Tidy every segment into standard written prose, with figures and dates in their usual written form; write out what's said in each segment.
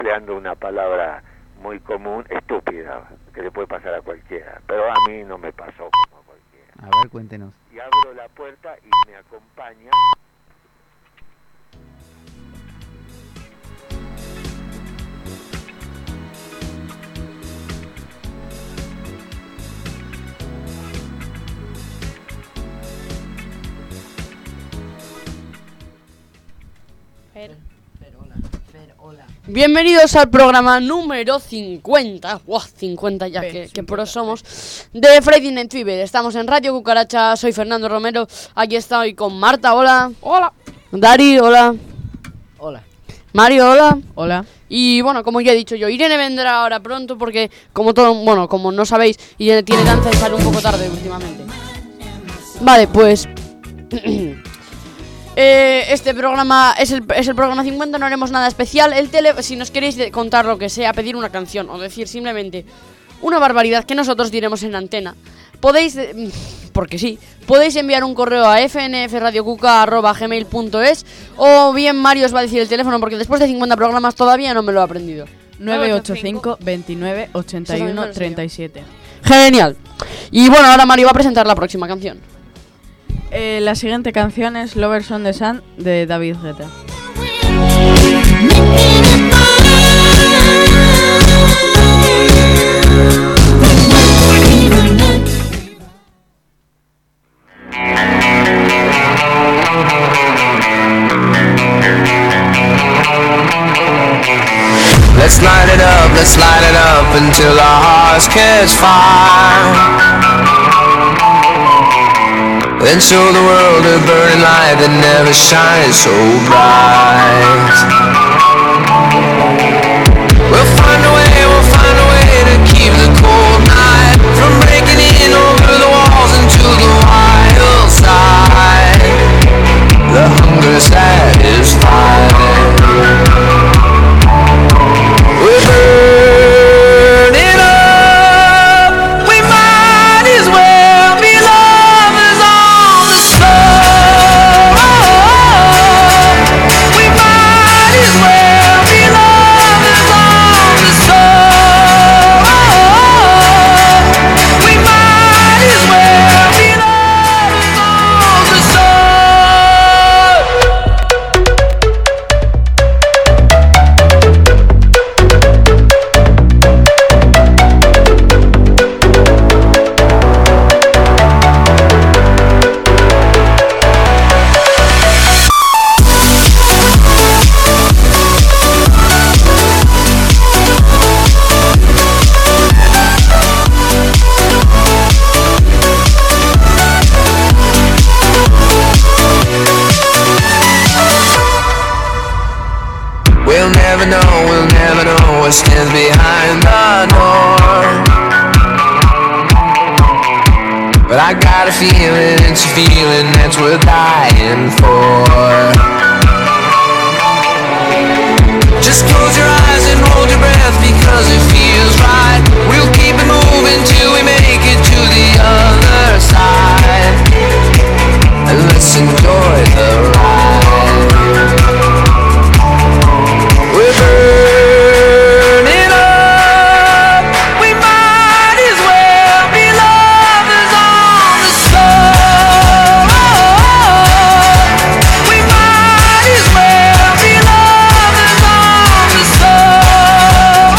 empleando una palabra muy común, estúpida, que le puede pasar a cualquiera, pero a mí no me pasó como a cualquiera. A ver, cuéntenos. Y abro la puerta y me acompaña. Hola. Bienvenidos al programa número 50. ¡Wow! 50 ya, que pros somos. De Friday Night Fever. Estamos en Radio Cucaracha. Soy Fernando Romero. Aquí estoy con Marta. Hola. Hola. Dari. Hola. Hola. Mario. Hola. Hola. Y bueno, como ya he dicho yo, Irene vendrá ahora pronto porque, como no sabéis, Irene tiene danza y sale un poco tarde últimamente. Vale, pues... este programa es el programa 50, no haremos nada especial. Si nos queréis contar lo que sea, pedir una canción o decir simplemente una barbaridad que nosotros diremos en antena, podéis, porque sí, podéis enviar un correo a fnfradiocuca@gmail.es, o bien Mario os va a decir el teléfono porque después de 50 programas todavía no me lo he aprendido. 985 29 81 37. Genial. Y bueno, ahora Mario va a presentar la próxima canción. La siguiente canción es Lovers on the Sun de David Guetta. Let's light it up until our hearts catch fire. Then show the world a burning light that never shines so bright. We'll find a way to keep the cold night from breaking in over the walls into the wild side. The hunger satisfied. We're burning up. We might as well be lovers on the sun. We might as well be lovers on the sun. We might as well be lovers on the sun. We'll never know what stands behind the door. But I got a feeling, it's a feeling that's worth dying for. Just close your eyes and hold your breath because it feels right. We'll keep it moving till we make it to the other side. And let's enjoy the ride. We're burning up. We might as well be lovers on the sun. We might as well be lovers on the sun.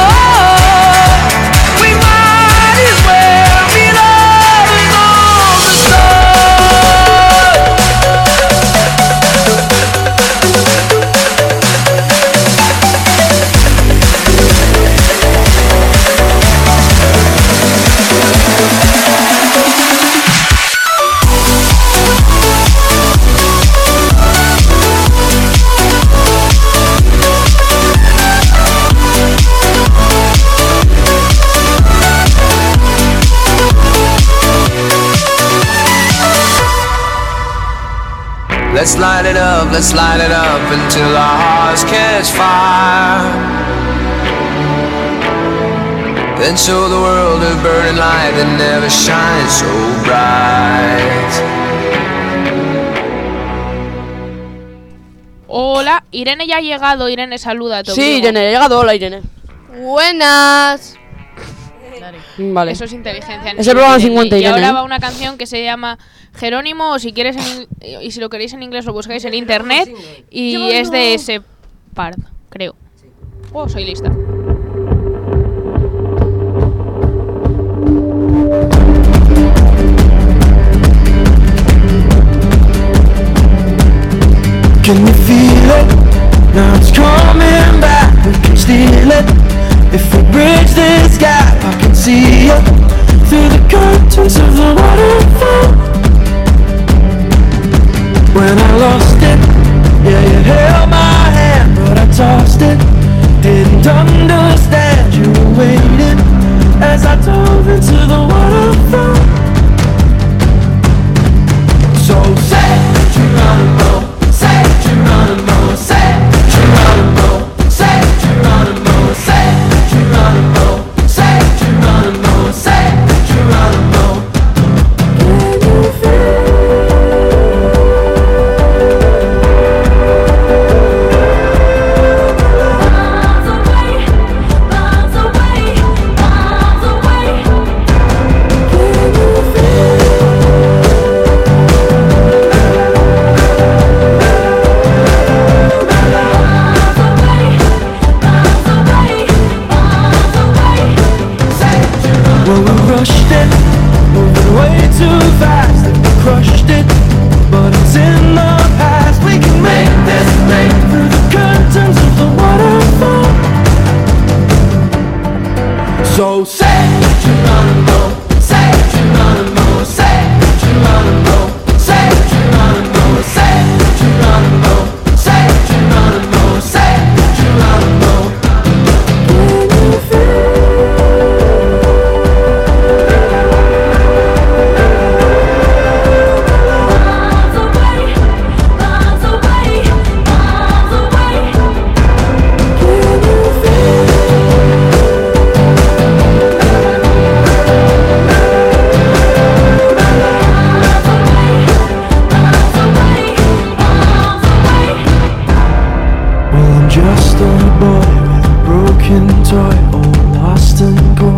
We might as well be lovers on the sun. Let's light it up until our hearts catch fire. Then show the world a burning light that never shines so bright. Hola, Irene ya ha llegado. Irene, saluda a todo. Sí, Irene, ha llegado. Hola, Irene. Buenas. Vale. Eso es inteligencia. Es el programa 50, Y Irene. ahora va una canción que se llama Jerónimo, o si quieres y si lo queréis en inglés lo buscáis en internet. Y es de ese par, creo. Oh, soy lista. Can you feel it? Now it's coming back, we can steal it. If we bridge this gap, I can see you through the curtains of the waterfall. When I lost it, yeah, you held my hand, but I tossed it. Didn't understand you were waiting as I dove into the waterfall. So say Geronimo, say Geronimo, say Geronimo, say Geronimo, say Geronimo, say Geronimo, say Geronimo. Can you feel? Miles away, miles away, miles away. Can you feel? Well, we rushed it, moving way too fast, and we crushed it, but it's in the past. We can make this break through the curtains of the waterfall. So say Geronimo, say Geronimo, say Geronimo, say Geronimo, say Geronimo, say Geronimo, say Geronimo. Can you feel? Just a boy with a broken toy, all lost and gone.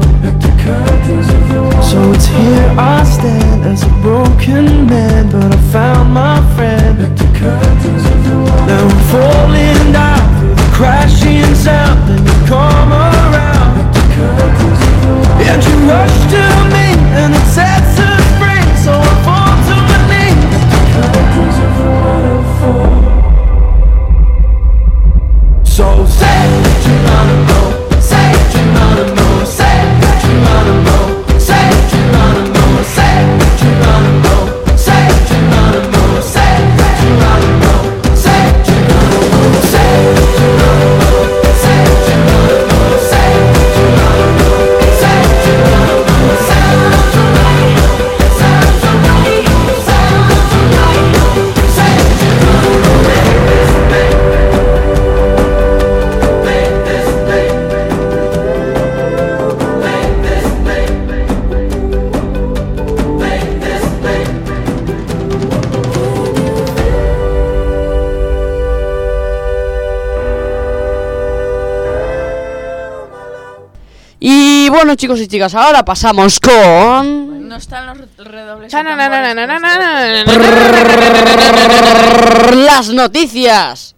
So it's here I stand as a broken man, but I found my friend. Now I'm falling down through the crashing sound, and you come around, and you rush to me, and it sets us free. So I fall to my knees. So say Geronimo, say Geronimo, say Geronimo, say Geronimo, say Geronimo, say Geronimo, say Geronimo, say Geronimo, say Geronimo, say Geronimo, say Geronimo, say Geronimo, sounds right, sounds right, sounds right, say Geronimo. Y bueno, chicos y chicas, ahora pasamos con No están los redobles. las noticias.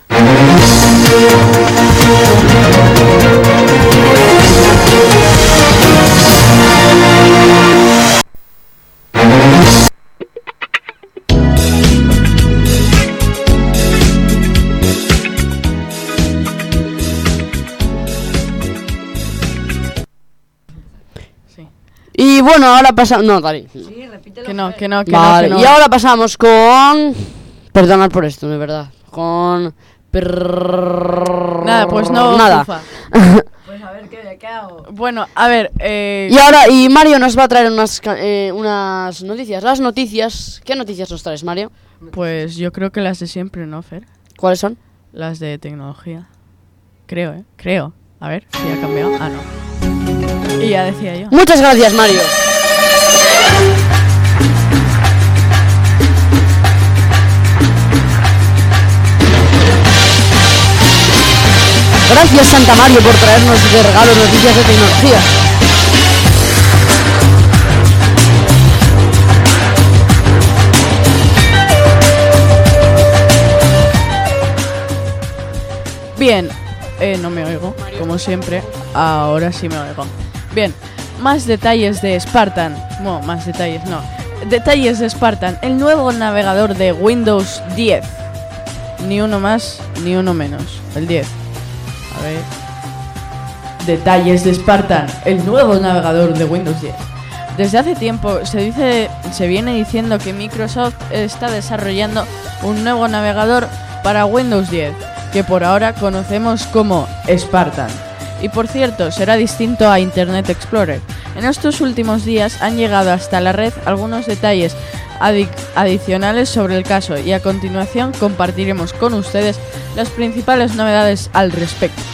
Y bueno, ahora pasamos... No, Dani. Que no, que no, que Vale, no. y ahora pasamos con... Perdonad por esto, de verdad. Con... Nada, pues no. Nada. Fufa. Pues a ver, ¿qué hago? Bueno, a ver, Y Mario nos va a traer unas noticias. Las noticias... ¿Qué noticias nos traes, Mario? pues yo creo que las de siempre, ¿no, Fer? ¿Cuáles son? Las de tecnología. Creo, ¿eh? Creo. A ver, si ha cambiado. Ah, no. Y ya decía yo. Muchas gracias, Mario. Gracias Santa Mario por traernos de regalo noticias de tecnología. Bien, no me oigo, como siempre. Ahora sí me oigo. Bien, más detalles de Spartan. No, más detalles no. Detalles de Spartan, el nuevo navegador de Windows 10. Ni uno más, ni uno menos. El 10. A ver. Detalles de Spartan, el nuevo navegador de Windows 10. Desde hace tiempo se viene diciendo que Microsoft está desarrollando un nuevo navegador para Windows 10, que por ahora conocemos como Spartan. Y por cierto, será distinto a Internet Explorer. En estos últimos días han llegado hasta la red algunos detalles adicionales sobre el caso y a continuación compartiremos con ustedes las principales novedades al respecto.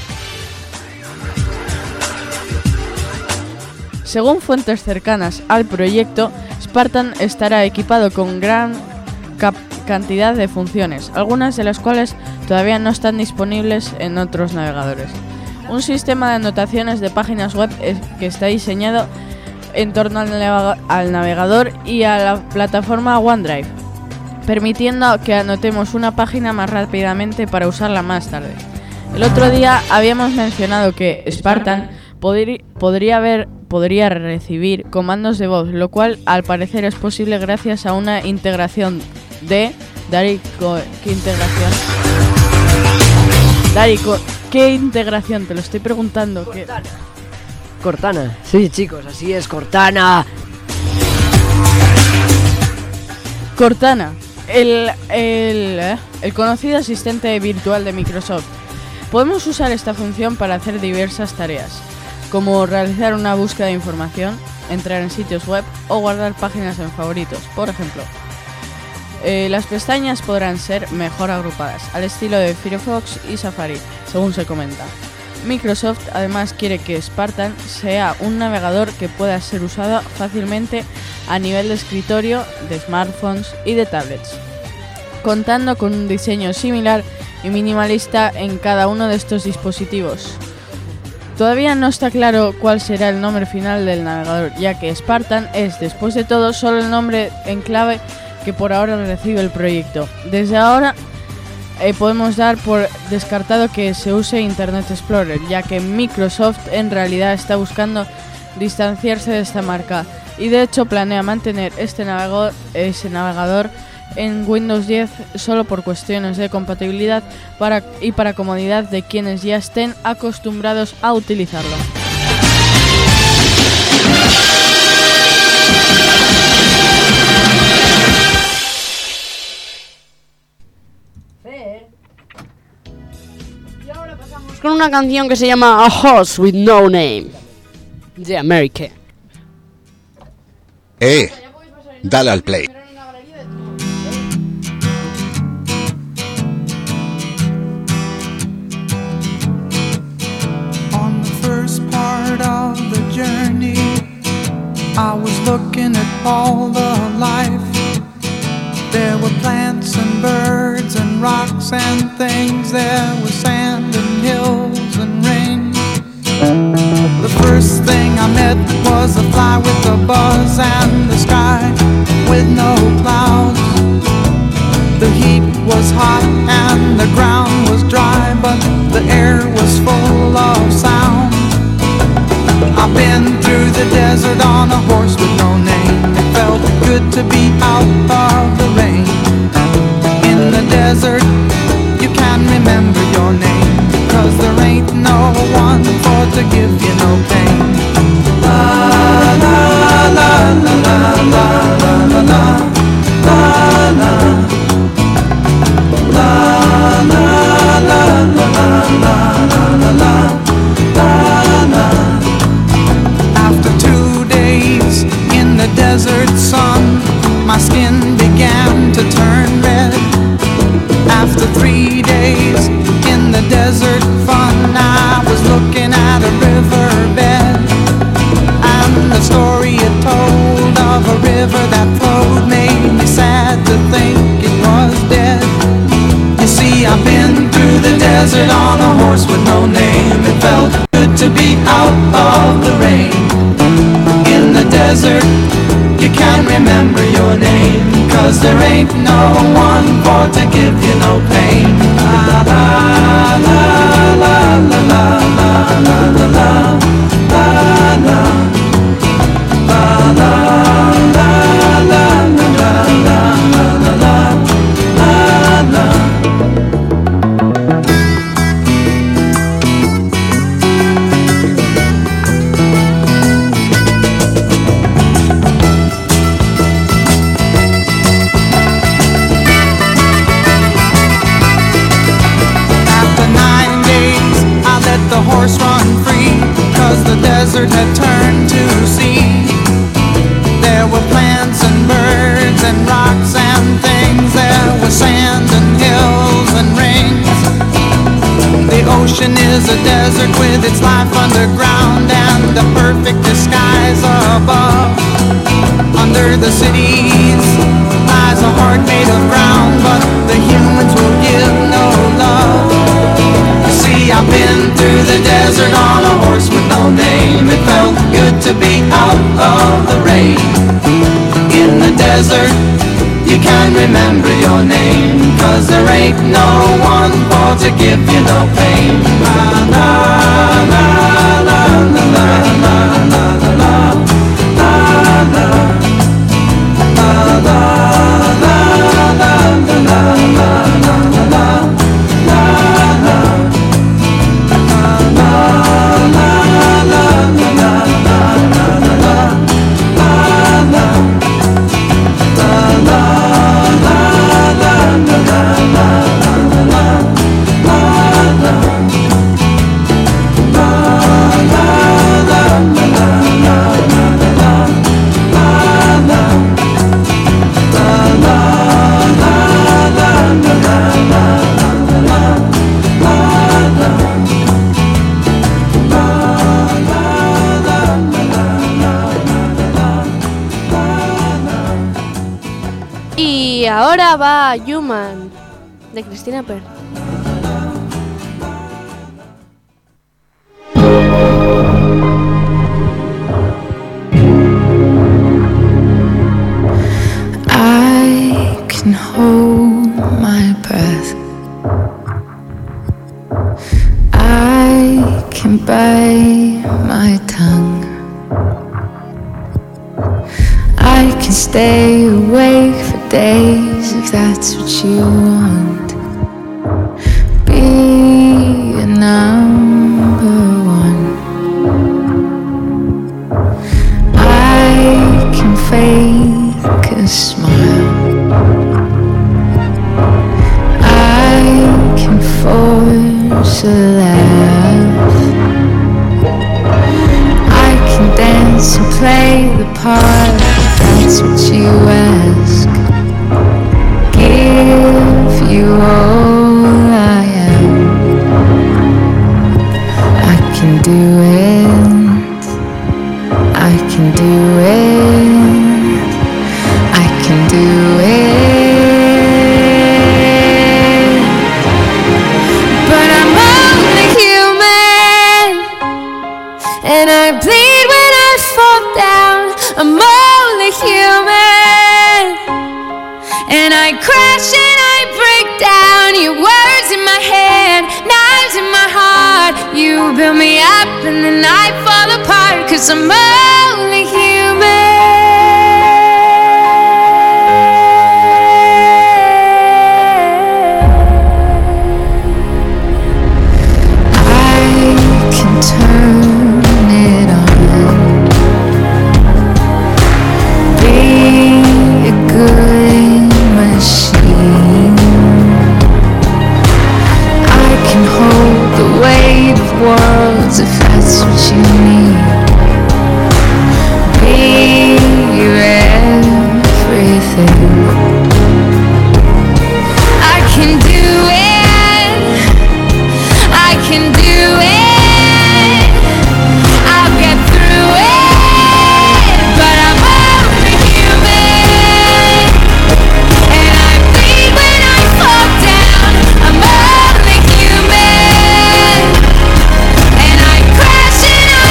Según fuentes cercanas al proyecto, Spartan estará equipado con gran cantidad de funciones, algunas de las cuales todavía no están disponibles en otros navegadores. Un sistema de anotaciones de páginas web que está diseñado en torno al navegador y a la plataforma OneDrive, permitiendo que anotemos una página más rápidamente para usarla más tarde. El otro día habíamos mencionado que Spartan podría recibir comandos de voz, lo cual al parecer es posible gracias a una integración de... ¿qué integración? ¿Qué integración? Te lo estoy preguntando. Cortana. Sí, chicos, así es, Cortana. Cortana, el conocido asistente virtual de Microsoft. Podemos usar esta función para hacer diversas tareas, como realizar una búsqueda de información, entrar en sitios web o guardar páginas en favoritos, por ejemplo. Las pestañas podrán ser mejor agrupadas, al estilo de Firefox y Safari, según se comenta. Microsoft además quiere que Spartan sea un navegador que pueda ser usado fácilmente a nivel de escritorio, de smartphones y de tablets, contando con un diseño similar y minimalista en cada uno de estos dispositivos. Todavía no está claro cuál será el nombre final del navegador, ya que Spartan es, después de todo, solo el nombre en clave que por ahora recibe el proyecto. Desde ahora podemos dar por descartado que se use Internet Explorer, ya que Microsoft en realidad está buscando distanciarse de esta marca y de hecho planea mantener ese navegador en Windows 10 solo por cuestiones de compatibilidad y para comodidad de quienes ya estén acostumbrados a utilizarlo. Con una canción que se llama A Horse With No Name de America. Dale al play. On the first part of the journey, I was looking at all the life. There were plants and birds and rocks and things. There was sand and hills and rain. The first thing I met was a fly with a buzz and the sky with no clouds. The heat was hot and the ground was dry, but the air was full of sound. I've been through the desert on a horse with no name. It felt good to be out of the rain. In the desert, you can remember your name, 'cause there ain't no one for to give you no pain. La la la la la la la la la la la la la la la la. After 2 days in the desert sun, my skin began to turn red. After 3 days in the desert fun, I was looking at a riverbed. out of the rain. In the desert, you can't remember your name, 'cause there ain't no one for to give you no pain. La la la la la la la la la la la la la la desert had turned to sea. There were plants and birds and rocks and things. There was sand and hills and rings. The ocean is a desert with its life underground and the perfect disguise above. Under the cities lies a heart made of ground, but the humans will give no love. You see, I've been through the desert on a horse with no name. It felt good to be out of the rain. In the desert, you can't remember your name, 'cause there ain't no one for to give you no pain. La la la la la la la la la la la la Y ahora va Human, de Cristina Per. I can hold my breath. I can bite my tongue. I can stay awake for days if that's what you want. Be a number one. I can fake a smile. I can force a laugh. I can dance and play the part. That's what you ask. Give you all I am. I can do it. I can do it. I can do it. But I'm only human, and I bleed when I fall down. I'm only human, and I crash and I break down. Your words in my head, knives in my heart. You build me up and then I fall apart, 'cause I'm only human. I can turn it on. Be a good machine. I can hold the weight of worlds if that's what you need. Be your everything. I can do it. I can do it. I'll get through it. But I'm only human, and I bleed when I fall down. I'm only human, and I crash and I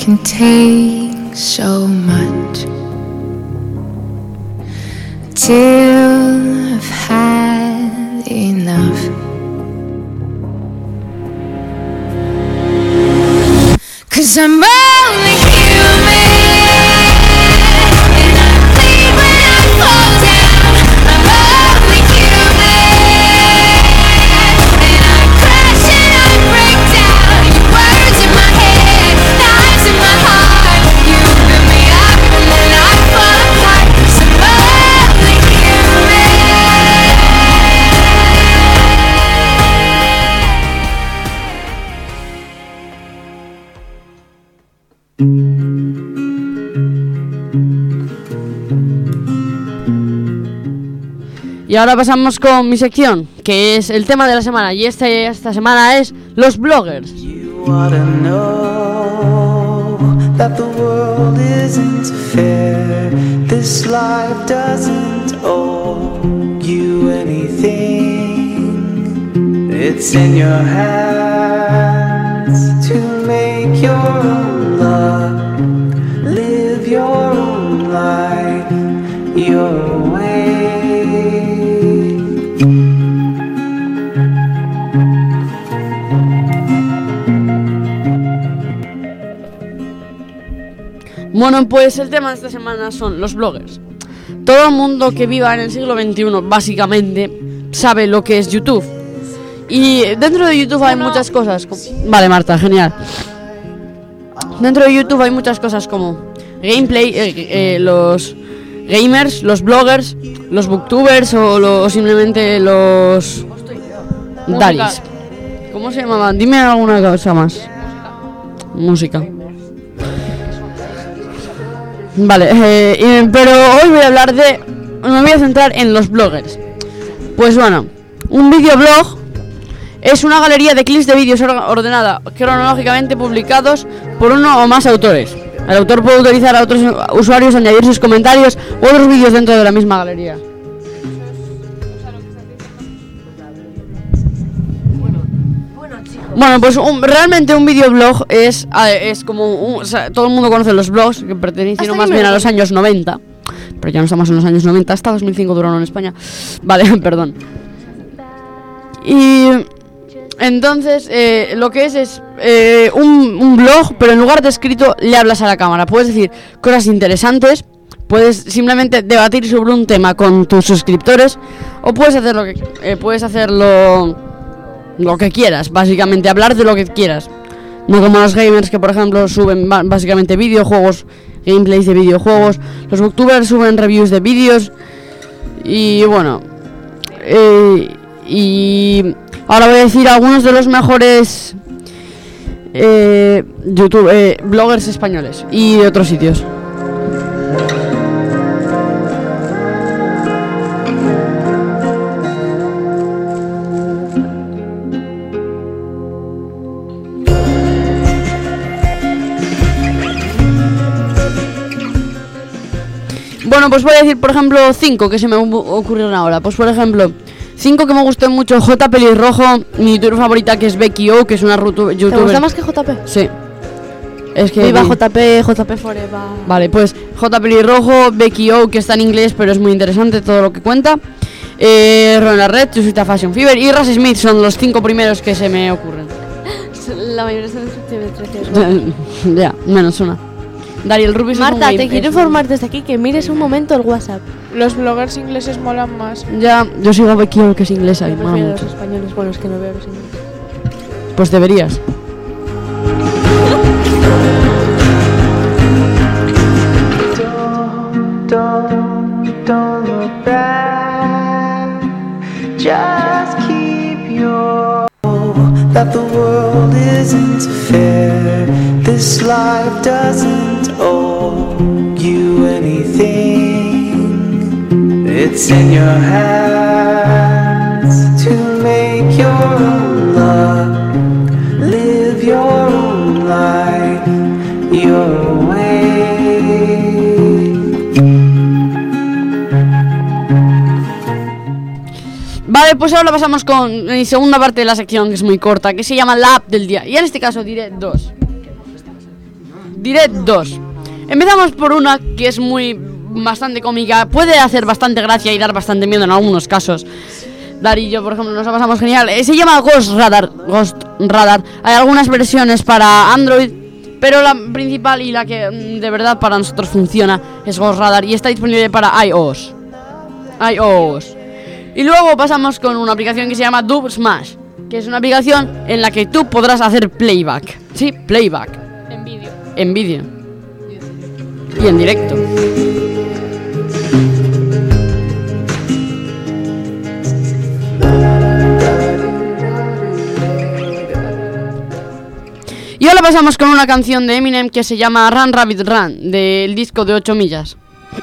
can take so much till I've had enough. 'Cause I'm only human, and I bleed when I fall down. I'm only human, and I crash and I break down. Your words in my head, knives in my heart. You build me up and then I fall apart. 'Cause I'm only human. Y ahora pasamos con mi sección, que es el tema de la semana. Y esta semana es los bloggers. You ought to know that the world isn't fair. This life doesn't owe you anything. It's in your hands to make your own luck, live your own life, your way. Bueno, pues el tema de esta semana son los bloggers. Todo el mundo que viva en el siglo XXI, básicamente, sabe lo que es YouTube. Y dentro de YouTube hay muchas cosas. Vale, Marta, genial. Dentro de YouTube hay muchas cosas como gameplay, los gamers, los bloggers, los booktubers o simplemente los daris. ¿Cómo se llamaban? Dime alguna cosa más. Música. Vale, pero hoy voy a hablar me voy a centrar en los bloggers. Pues bueno, un videoblog es una galería de clips de vídeos ordenada cronológicamente publicados por uno o más autores. El autor puede autorizar a otros usuarios a añadir sus comentarios u otros vídeos dentro de la misma galería. Bueno, pues realmente un videoblog es como o sea, todo el mundo conoce los blogs que pertenecen más bien a los años 90, pero ya no estamos en los años 90, hasta 2005 duraron en España. Vale, perdón. Y entonces lo que es un blog, pero en lugar de escrito le hablas a la cámara. Puedes decir cosas interesantes, puedes simplemente debatir sobre un tema con tus suscriptores, o puedes hacer lo que quieras, básicamente hablar de lo que quieras. No como los gamers que por ejemplo suben básicamente videojuegos, gameplays de videojuegos. Los booktubers suben reviews de vídeos. Y bueno, y ahora voy a decir algunos de los mejores bloggers españoles y de otros sitios. Bueno, pues voy a decir, por ejemplo, 5 que se me ocurrieron ahora. Pues por ejemplo, 5 que me gustan mucho: J Pelirrojo, mi youtuber favorita que es Becky O, que es una youtuber. ¿Te gusta más que JP? Sí. Es que viva JP Forever. Vale, pues J Pelirrojo, Becky O, que está en inglés pero es muy interesante todo lo que cuenta. Rona Red, Chusita Fashion Fever y Ras Smith son los 5 primeros que se me ocurren. La mayoría son de Ya, menos una. Dariel Rubis. Marta, te quiero informar desde aquí que mires un momento el WhatsApp. Los bloggers ingleses molan más. Ya, yo sigo a Becky O, que es inglesa y mola prefiero mucho. los españoles, bueno, es que no veo los ingleses. Pues deberías. Don't look back. Just keep your that the world isn't fair. This life doesn't owe you anything. It's in your hands to make your own luck, live your own life, your way. Vale, pues ahora pasamos con mi segunda parte de la sección, que es muy corta, que se llama la app del día. Y en este caso diré 2. diré dos. Empezamos por una que es bastante cómica, puede hacer bastante gracia y dar bastante miedo en algunos casos. Dar y yo, por ejemplo, nos la pasamos genial. Se llama Ghost Radar. Hay algunas versiones para Android, pero la principal y la que de verdad para nosotros funciona es Ghost Radar y está disponible para iOS. Y luego pasamos con una aplicación que se llama Dub Smash, que es una aplicación en la que tú podrás hacer playback. Sí, playback. En vídeo. Y en directo. Y ahora pasamos con una canción de Eminem que se llama Run Rabbit Run, del disco de 8 millas.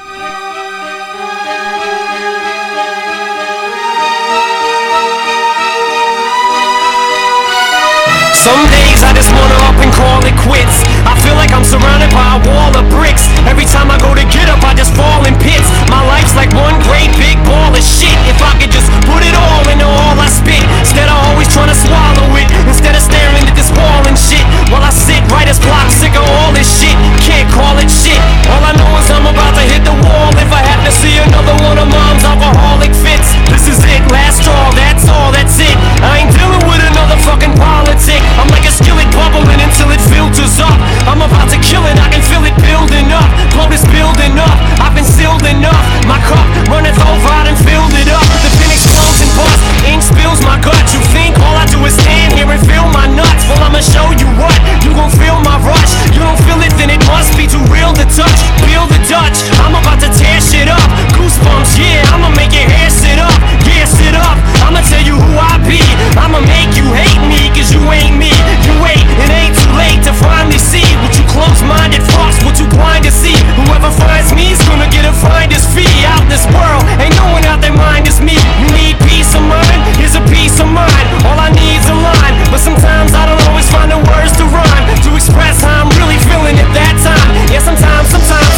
Some days I just wanna up and call it quits. I feel like I'm surrounded by a wall of bricks. Every time I go to get up, I just fall in pits. My life's like one great big ball of shit. If I could just put it all into all I spit, instead of always trying to swallow it, instead of staring at this wall and shit, while I sit right as block, sick of all this shit. Can't call it shit. All I know is I'm about to hit the wall. If I have to see another one of mom's alcoholic fits, this is it, last straw, that's all, that's it. I ain't dealing with another fucking politic. I'm like a skillet bubbling until it filters up. I'm about to kill it, I can feel it building up. Blow this building up, I've been sealed enough. My cup runneth over, I done filled it up. The pin explodes and busts, ink spills my guts. You think all I do is stand here and feel my nuts? Well, I'ma show you what, you gon' feel my rush. You don't feel it, then it must be too real to touch. Feel the Dutch, I'm about to tear shit up. Goosebumps, yeah, I'ma make your hair sit up. Yeah, sit up, I'ma tell you who I be. I'ma make you hate me, cause you ain't me. You wait, it ain't too late to finally see what you close-minded fucks, what you blind to see. Whoever finds me is gonna get a finder's fee. Out this world, ain't no one out their mind is me. You need peace of mind, here's a piece of mind. All I need's a line, but sometimes I don't always find the words to rhyme, to express how I'm really feeling at that time. Yeah, sometimes,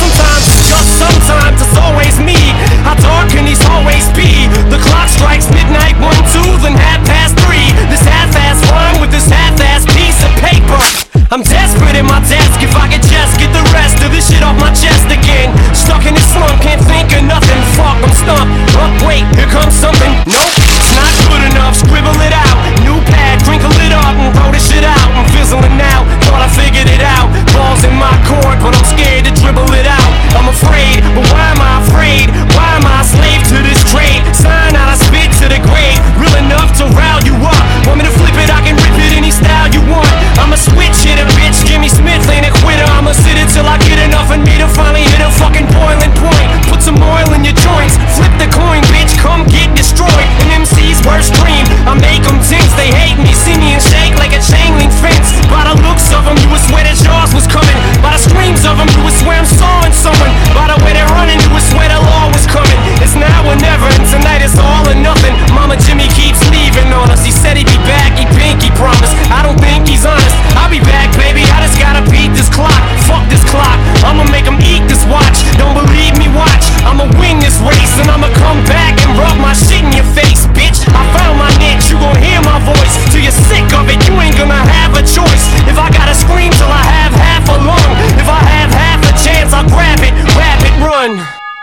just sometimes it's always me. How dark can these hallways be? The clock strikes midnight, 1, 2, then 3:30. This half-ass rhyme with this half-ass piece of paper. I'm desperate at my desk, if I could just get the rest of this shit off my chest again. Stuck in this slump, can't think of nothing, fuck, I'm stumped. Oh wait, here comes something, nope, it's not good enough, scribble it out. New pad, crinkle it up and throw this shit out. I'm fizzling out, thought I figured it out. Balls in my court, but I'm scared to dribble it out. I'm afraid, but why am I afraid? Why am I a slave to this trade? Sign out, I spit to the grave, real enough to rile you up. Want me to flip it, I can rip it any style you want. I'ma switch it, bitch, Jimmy Smith ain't a quitter. I'ma sit it till I get enough in me to finally hit a fucking boiling point. Put some oil in your joints, flip the coin, bitch, come get destroyed. An MC's worst dream, I make them tense, they hate me. See me and shake like a chain link fence. By the looks of them, you would swear that yours was coming. By the screams of them, you would swear I'm sawing someone. By the way they're running, you would swear the law was coming. It's now or never, and tonight it's all or nothing. Mama Jimmy keeps leaving on us. He said he'd be back, he pinky promised. I don't think he's honest. I'll be back, baby, I just gotta beat this clock. Fuck this clock, I'ma make him eat this watch. Don't believe me, watch, I'ma win this race. And I'ma come back and rub my shit in your face, bitch. I found my niche, you gon' hear my voice. Till you're sick of it, you ain't gonna have a choice. If I gotta scream till I have half a lung, if I have half a chance, I'll grab it, rap it, run.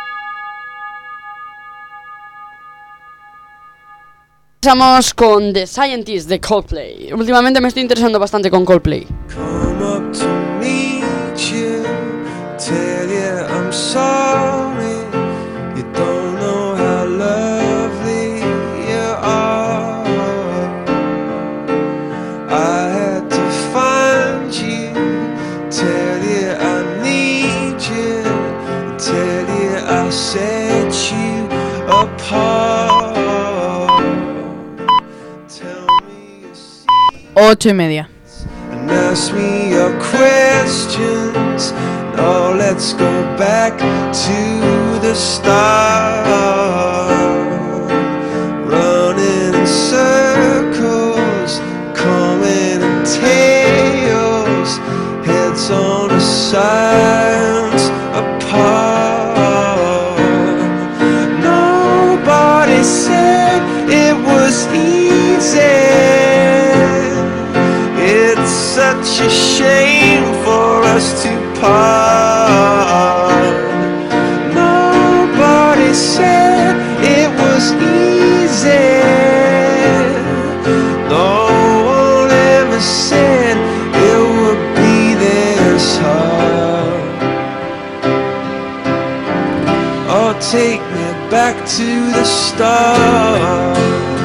Empezamos con The Scientist de Coldplay. Últimamente me estoy interesando bastante con Coldplay. Come up to meet you, tell you I'm sorry. You don't know how lovely you are. I had to find you, tell you I need you, tell you I set you apart. 8:30. And ask me your questions. Now let's go back to the start. Running in circles, coming in tails, heads on the sides apart. Nobody said it was easy. It's such a shame for us to apart. Nobody said it was easy. No one ever said it would be this hard. Oh, take me back to the start.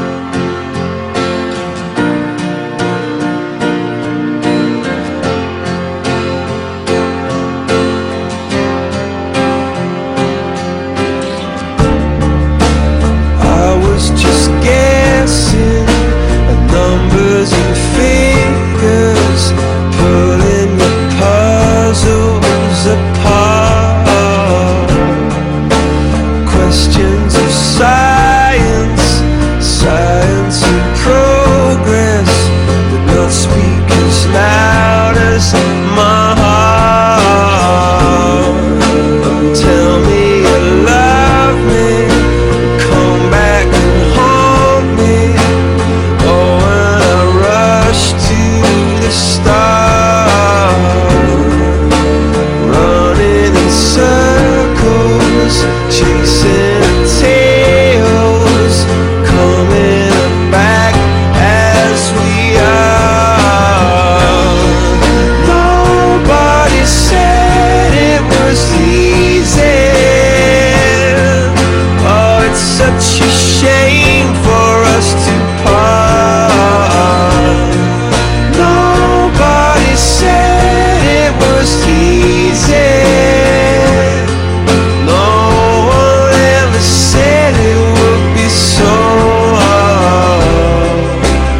I was just guessing at numbers and figures, pulling the puzzles apart. Questions of science, science and progress, did not speak as loud as my heart. Tell me you love me, come back and haunt me. Oh, when I rush to the start, running in circles, chasing tails, coming back as we are. Nobody said it was easy. Oh, it's such a shame for us to part. Nobody said it was easy. No one ever said it would be so hard.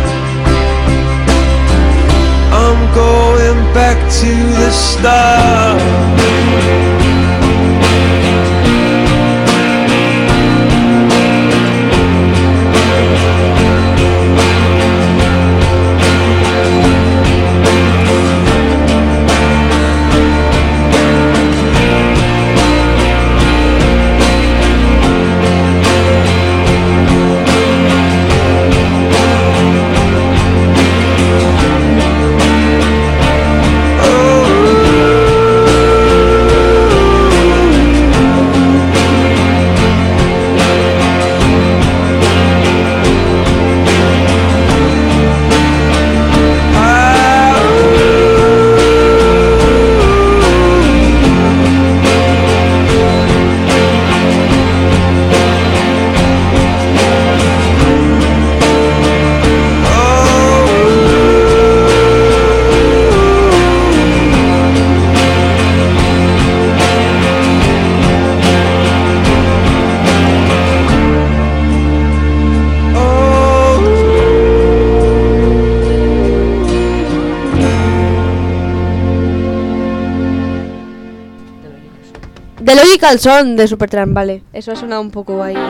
I'm going back to the start. De Logical Son de Supertramp, vale. Eso ha sonado un poco ahí.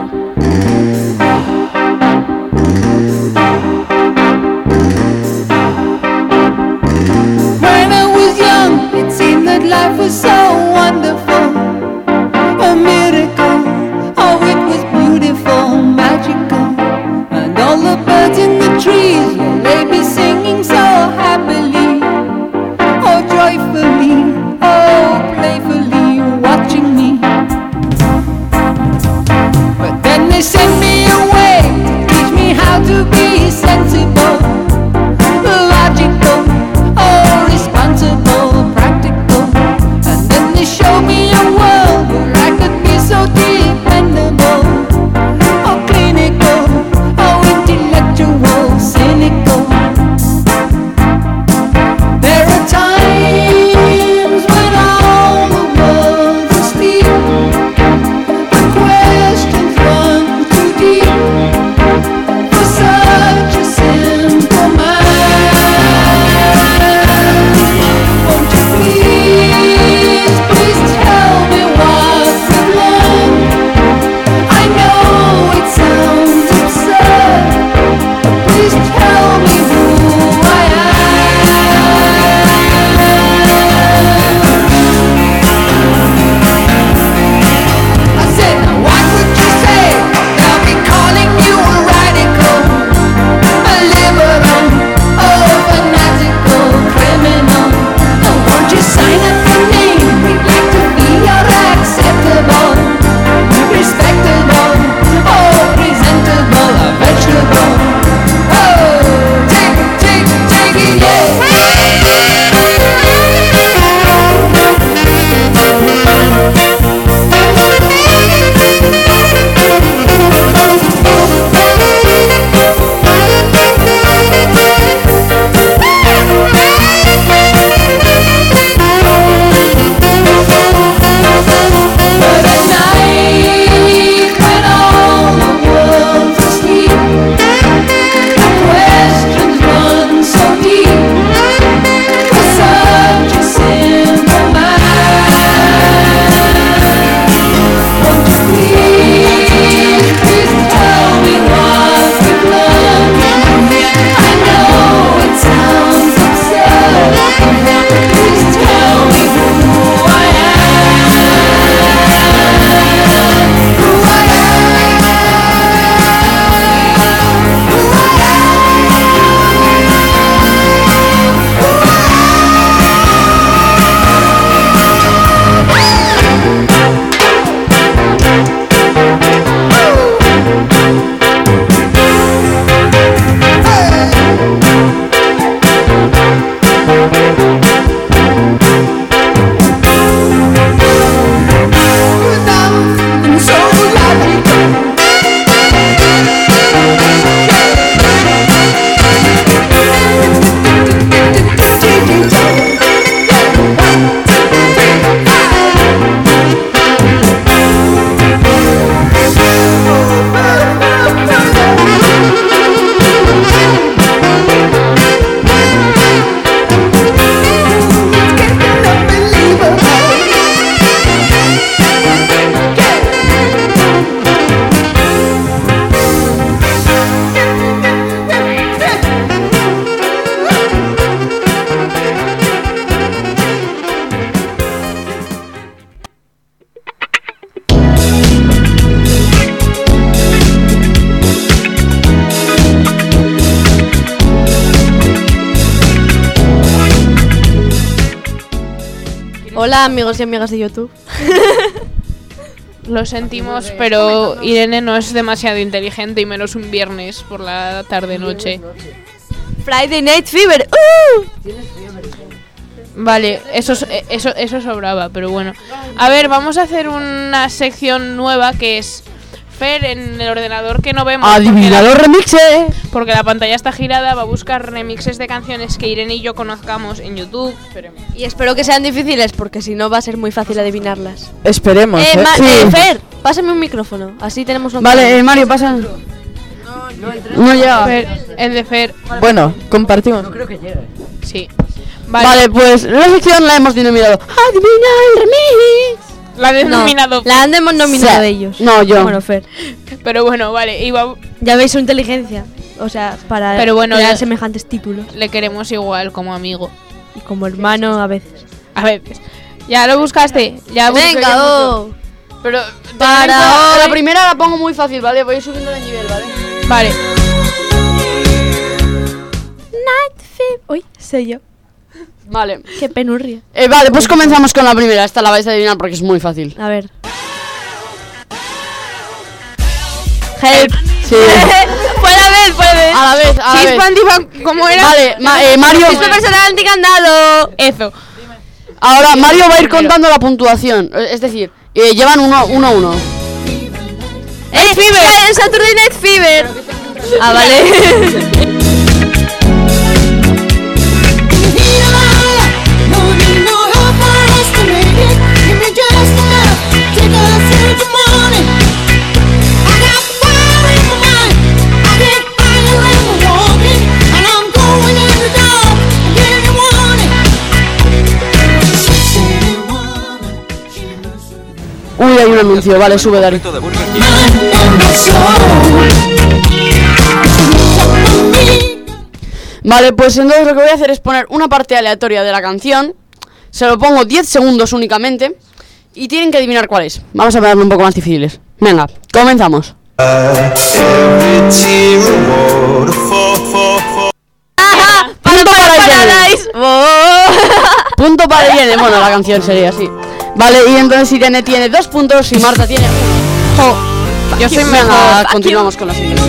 When I was young, it seemed that life was so wonderful, a miracle. Oh, it was beautiful, magical, and all the birds in the trees, well, they'd be singing so happily, oh, joyfully, oh, playfully, watching me. But then they sent me away to teach me how to be sensible, logical, oh, responsible, practical. And Hola amigos y amigas de YouTube. Lo sentimos, pero Irene no es demasiado inteligente y menos un viernes por la tarde-noche. Friday Night Fever. Vale, eso sobraba, pero bueno. A ver, vamos a hacer una sección nueva que es Fer en el ordenador que no vemos. ¡Adivina los remixes! Porque la pantalla está girada, va a buscar remixes de canciones que Irene y yo conozcamos en YouTube. Esperemos. Y espero que sean difíciles porque si no va a ser muy fácil adivinarlas. Esperemos. Fer, pásame un micrófono. Así tenemos un. Vale, Mario, pasa. No llega. El de Fer. Bueno, compartimos. No creo que llegue. Sí. Vale, pues la sección la hemos denominado Adivina el remix. La han denominado. La han denominado ellos. No, yo. Bueno, Fer. Pero bueno, vale. Ya veis su inteligencia. O sea, para crear semejantes títulos. Le queremos igual como amigo. Y como hermano a veces. A veces. Ya lo buscaste. Ya Venga, Pero para la primera la pongo muy fácil, ¿vale? Voy subiendo de nivel, ¿vale? Vale. Night Fever. Uy, sé yo. Vale. Qué penurria. Vale, pues comenzamos con la primera. Esta la vais a adivinar porque es muy fácil. A ver. Help. Sí. Puede. A la vez. ¿Cómo era? Vale, Mario. Chispa personal anticandado. Eso. Ahora Mario va a ir contando la puntuación. Es decir, llevan 1-1. Night Fever. Saturday Night Fever. Ah, vale. Uy, hay un anuncio, vale, sube Dari. Vale, pues entonces lo que voy a hacer es poner una parte aleatoria de la canción. Se lo pongo 10 segundos únicamente. Y tienen que adivinar cuál es. Vamos a ponerlo un poco más difíciles. Venga, comenzamos. Punto para Irene. Punto para Irene. Bueno, la canción sería así. Vale, y entonces Irene tiene 2 puntos y Marta tiene 1. Yo soy Venga, mejor. continuamos con la siguiente.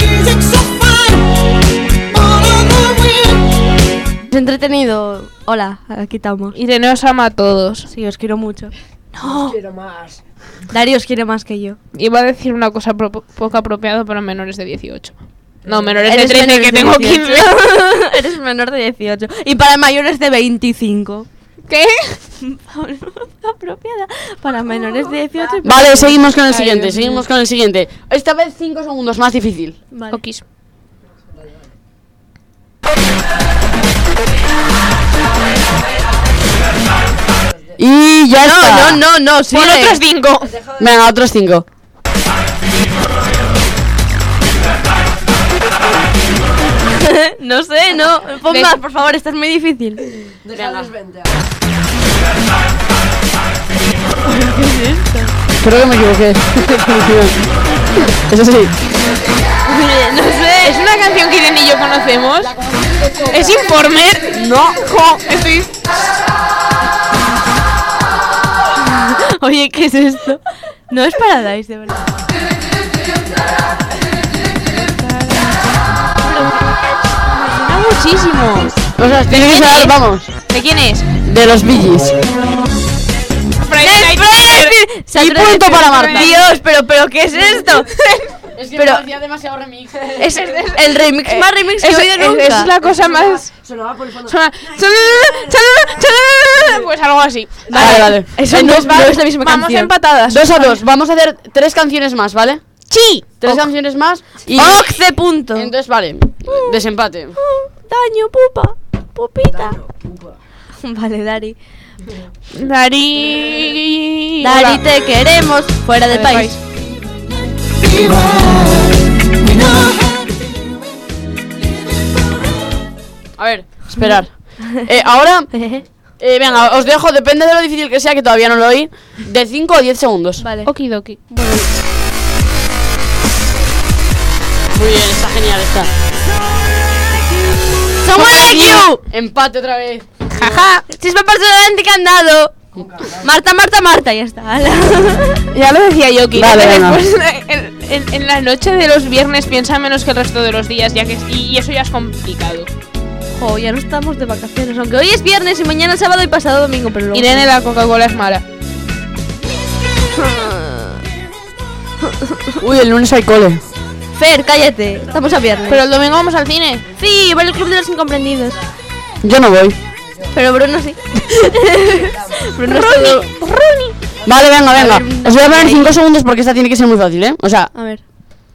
Es entretenido. Hola, aquí estamos. Irene os ama a todos. Sí, os quiero mucho. No. Os quiero más. Darío os quiere más que yo. Iba a decir una cosa poco apropiada para menores de 18. No, menores de Eres 13 menor que de tengo 18. 15. Eres menor de 18. Y para mayores de 25. ¿Qué? Apropiada. Para menores de 18. Vale, seguimos con el siguiente. Esta vez 5 segundos más difícil. Vale. Okis. Y ya está. No, sí. Pon otros 5. Venga, otros 5. No sé, no. Pon más, por favor, esta es muy difícil. Creo que me equivoqué. Eso sí. No sé. ¿Es una canción que Irene y yo conocemos? ¿Es Informer? No. Estoy... Oye, ¿qué es esto? No es Paradise, de verdad. Muchísimo. O sea, tienes que saber, vamos. ¿De quién es? De los Bee Gees. Y punto para Marta. Dios, pero ¿qué es esto? Es que pero hacía demasiado remix. Es el remix más remix que he oído nunca. Es la cosa más... Sonaba por el fondo. Pues algo así. Vale. Eso no es la misma Vamos canción. empatadas. 2-2. Vamos a hacer 3 canciones más, ¿vale? Sí. 3 canciones más y... 11 puntos. Entonces, vale. Desempate. Daño, pupa. Pupita. Vale, Dari. Dari, te queremos fuera del país. A ver, esperar. Ahora, venga, os dejo, depende de lo difícil que sea, que todavía no lo oí, de 5 a 10 segundos. Vale. Okidoki. Muy bien, está genial esta. Someone like you. Empate otra vez. Jaja. Chispa personal anticandado. Marta, ya está. Ya lo decía yo, que Vale, venga. después en la noche de los viernes piensa menos que el resto de los días, ya que y eso ya es complicado. Jo, ya no estamos de vacaciones, aunque hoy es viernes y mañana es sábado y pasado domingo, pero luego... Irene, la Coca-Cola es mala. Uy, el lunes hay cole. Fer, cállate, estamos a viernes. Pero el domingo vamos al cine. Sí, va el club de los incomprendidos. Yo no voy. Pero Bruno sí. Bruno es todo... Vale, venga. Os voy a poner 5 segundos porque esta tiene que ser muy fácil, ¿eh? O sea... A ver.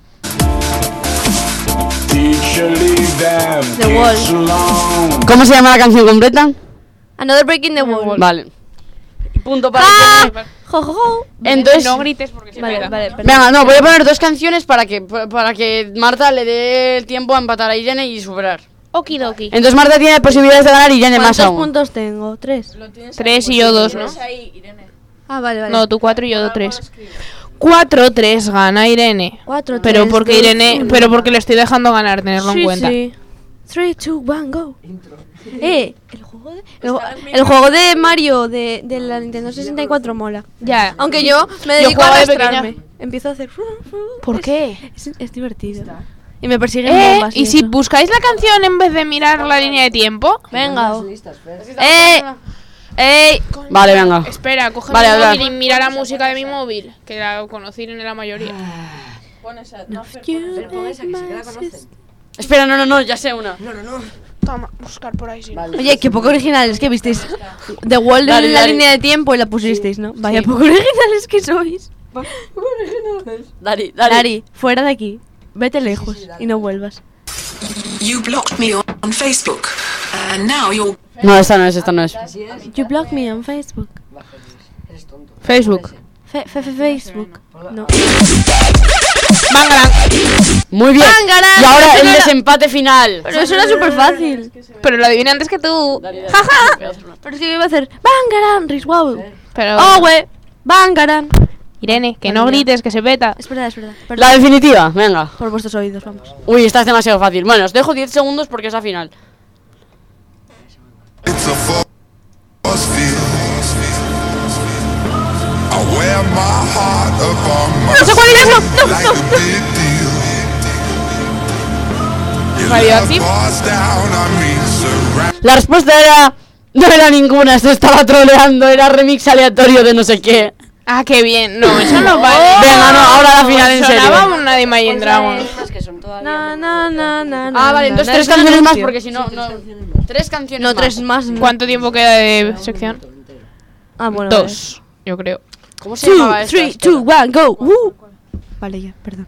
The Wall. ¿Cómo se llama la canción completa? Another Break in the Wall. Vale. Punto para Irene. Jo. Entonces... No grites porque se Vale, pega. perdón. Venga, no, voy a poner 2 canciones para que Marta le dé el tiempo a empatar a Irene y superar. Okidoki. Entonces Marta tiene posibilidades de ganar y Irene más ¿Cuántos aún. puntos tengo? 3. 3 y yo 2, ¿no? Ah, vale. No, tú 4 y yo 3. 4-3 gana Irene. 4, Pero porque porque le estoy dejando ganar, tenerlo en cuenta. Sí. 3, 2, 1, go. El juego de Mario de la Nintendo 64 mola. Ya. Aunque yo me dedico a jugaba de arrastrarme. pequeña. Empiezo a hacer... ¿Por qué? Es divertido. Y me persiguen bombas. ¿Y si buscáis la canción en vez de mirar la línea de tiempo? Venga. Vale, venga. Espera, coge Vale, mi habla. móvil y mira la música de mi móvil, que la conocí en la mayoría. Espera, no, ya sé una. Toma, buscar por ahí, sí. Oye, qué poco originales que visteis. The Wall Dale, en la dale. línea de tiempo y la pusisteis, ¿no? Vaya poco originales que sois. Dari, fuera de aquí. Vete lejos y no vuelvas. You blocked me on Facebook, and now you're... No, esta no es. You blocked me on Facebook. Facebook. Facebook. No. Bangarang. Muy bien. Bangarang. Y ahora Eso el no era- desempate final. Pero eso era súper fácil. Pero lo adiviné antes que tú. Jaja. Pero es que yo iba a hacer Bangaran, Riswau. Pero... Oh, güey. Bangaran. Irene, que no grites, que se peta. Es verdad. Perdón. La definitiva, venga. Por vuestros oídos, vamos. Uy, esta es demasiado fácil. Bueno, os dejo 10 segundos porque es la final. It's a force field. I wear my heart upon my No sé cuál es, no. like a big deal. Your Radioactive. love pours down on me, surround. La respuesta era... No era ninguna, se estaba troleando. Era remix aleatorio de no sé qué. Ah, qué bien. No, eso no vale. Venga, no, ahora la final en Sonaba serio. una de Imagine Dragons. Ah, vale, entonces 3 canciones más porque si no... 3 canciones No, más. 3 más. ¿Cuánto tiempo queda de sección? Ah, bueno. 2, yo creo. ¿Cómo se llamaba 2, esta? 3, 2, 1, go. Vale, ya, perdón.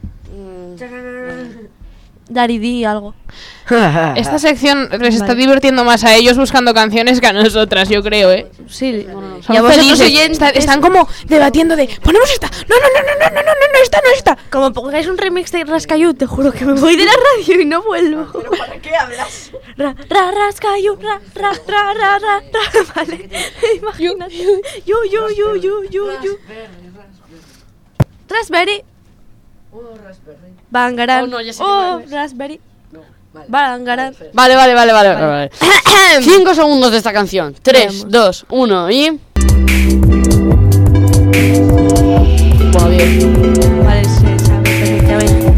Dari, di algo. Esta sección les está divirtiendo más a ellos buscando canciones que a nosotras, yo creo, ¿eh? Sí. Son Y a vosotros felices. oyentes- Están como debatiendo de ponemos esta. No, esta no esta. Como pongáis un remix de Rascayú, te juro que me voy de la radio y no vuelvo. ¿Pero para qué hablas? Rascayú, ra. Vale. Imagínate. You. Raspberry. Bangaran. Oh, no, ya sé Oh, que no es. Raspberry. Bangaran. Vale. 5 segundos de esta canción. 3, 2, 1 y... Bueno, bien. Vale, se sabe perfectamente.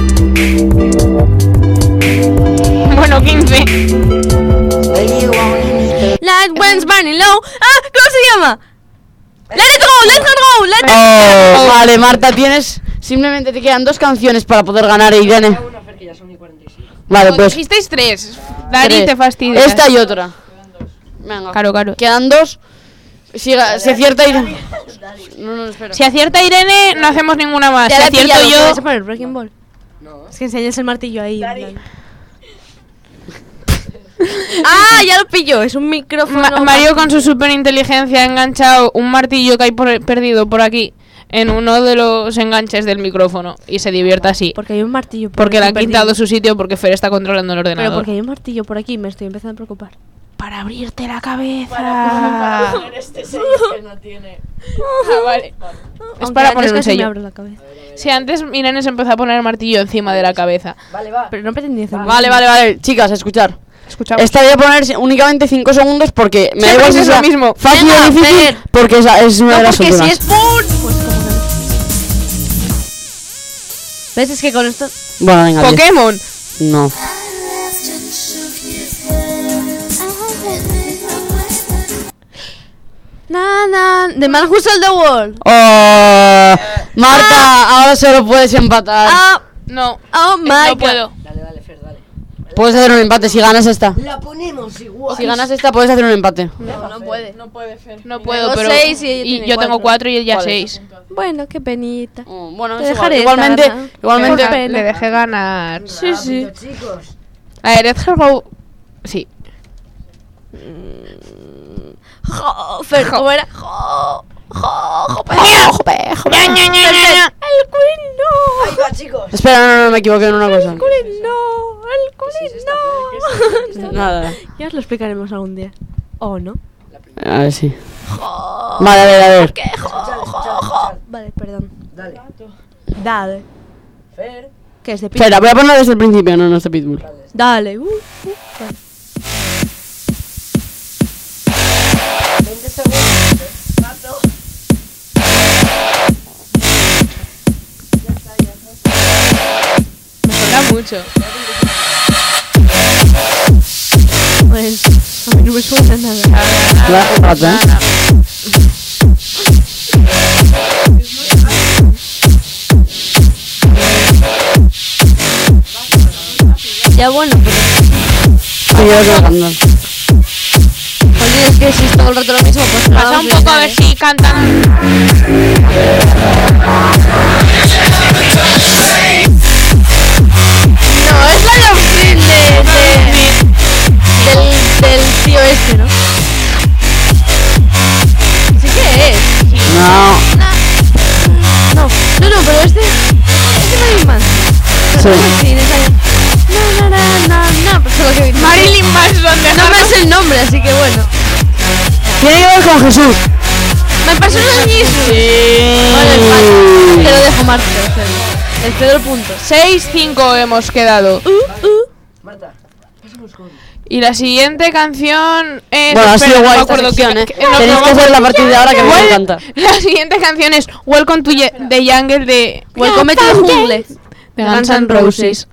Bueno, 15. Light winds burning low. Ah, ¿cómo se llama? Let it go. Vale, Marta, tienes... Simplemente te quedan 2 canciones para poder ganar, Irene. Vale, No, pues... dijisteis 3. Dari, 3. te fastidia. Esta y otra. Venga. Claro. Quedan 2. Si acierta Irene... No, espera. Si acierta Irene, no hacemos ninguna más. Ya Si la he acierto pillado, ¿qué yo... vas a poner? Breaking Ball. Es que enseñas el martillo ahí. en plan. Ah, ya lo pillo. Es un micrófono. Mario con su super inteligencia ha enganchado un martillo que hay perdido por aquí en uno de los enganches del micrófono y se divierte así. Porque hay un martillo por Porque le aquí han quitado perdido. su sitio porque Fer está controlando el ordenador. Pero porque hay un martillo por aquí, me estoy empezando a preocupar. Para abrirte la cabeza. Este sello que no tiene. Vale. Es Aunque para antes poner un casi me sello. abro la cabeza. Si antes Irene se empezó a poner el martillo encima de la cabeza. Pero no pretendía hacerlo. Vale. Chicas, escuchar. Escuchamos. Esta voy a poner únicamente 5 segundos porque me da Siempre igual si es lo sea mismo. fácil Venga, o difícil, Fer. porque es una de las porque últimas. si es Pun, pues como que no. ¿Ves? Es que con esto... Bueno, venga, 10. Pokémon. No. The Man Who Sold the World. Oh, Marta, ahora solo puedes empatar. No. Oh my No God. puedo. Puedes hacer un empate si ganas esta. La ponemos igual. Si ganas esta, puedes hacer un empate. No puede. No puede, Fer. No puedo, Tengo pero. 6 y ella tiene yo tengo 4 y ella ¿Cuál es? 6. Bueno, qué penita. Bueno, Te es dejaré igual. Igualmente, esta, Ana. igualmente. Por pena. Le dejé ganar. Sí, sí. Chicos. A ver, Edgar Go. Sí. Fer, ¿cómo era? El Queen no. Ahí va, chicos. Espera, no, me equivoqué en una cosa. El Queen no. Nada. Ya os lo explicaremos algún día. ¿O no? A ver, sí. Vale, a ver. Vale, perdón. Dale. Dale. Fer. ¿Qué es de Pitbull? Espera, voy a ponerla desde el principio, no es de Pitbull. Dale. Vale. 20 segundos. Me sobra mucho. Pues a mí no me suena nada. La rata. Ya bueno, pero Sí, yo lo cantando. oye, es que si es todo el rato lo mismo, pues Pasa un poco a ver si cantan. No, es la opción del tío este, ¿no? Sí que es. No. No, pero este es Marilyn Manson. Sí. Sí, no, pues solo que Marilyn Manson de no me sé el nombre, así que bueno. Tiene que ver con Jesús. Me pasó un añismo. Sí. Vale, te lo dejo, Marta. El cedo el punto. 6-5 hemos quedado. Marta, pasamos con. Y la siguiente canción es. Bueno, ha sido espera, guay no me esta acuerdo sección, qué- ¿eh? no, Tenéis no que me hacer la acuerdo. partida ahora que me Well, encanta. La siguiente canción es Welcome to the Jungle de Welcome to the Jungle. de Guns N' Roses.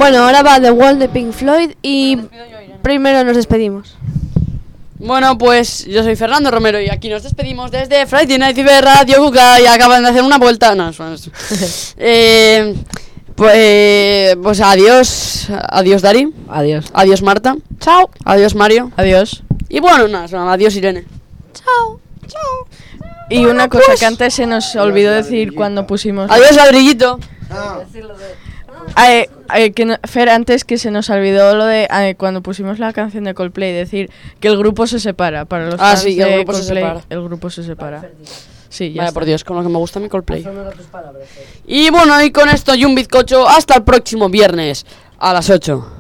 Bueno, ahora va The Wall de Pink Floyd y primero nos despedimos. Bueno, pues yo soy Fernando Romero y aquí nos despedimos desde Friday Night Fever Radio Cuca y acaban de hacer una vuelta. No, pues adiós, adiós Dari. Adiós. Adiós Marta. Chao. Adiós Mario. Adiós. Y bueno, nada, adiós Irene. Chao. Y una cosa que antes se nos olvidó decir cuando pusimos... Adiós Ladrillito. Fer, antes que se nos olvidó lo de cuando pusimos la canción de Coldplay, decir que el grupo se separa. Para los fans sí, de el grupo se Coldplay, separa. el grupo se separa. Sí, ya Vaya está. por Dios, con lo que me gusta mi Coldplay. Y bueno, y con esto y un bizcocho, hasta el próximo viernes a las 8.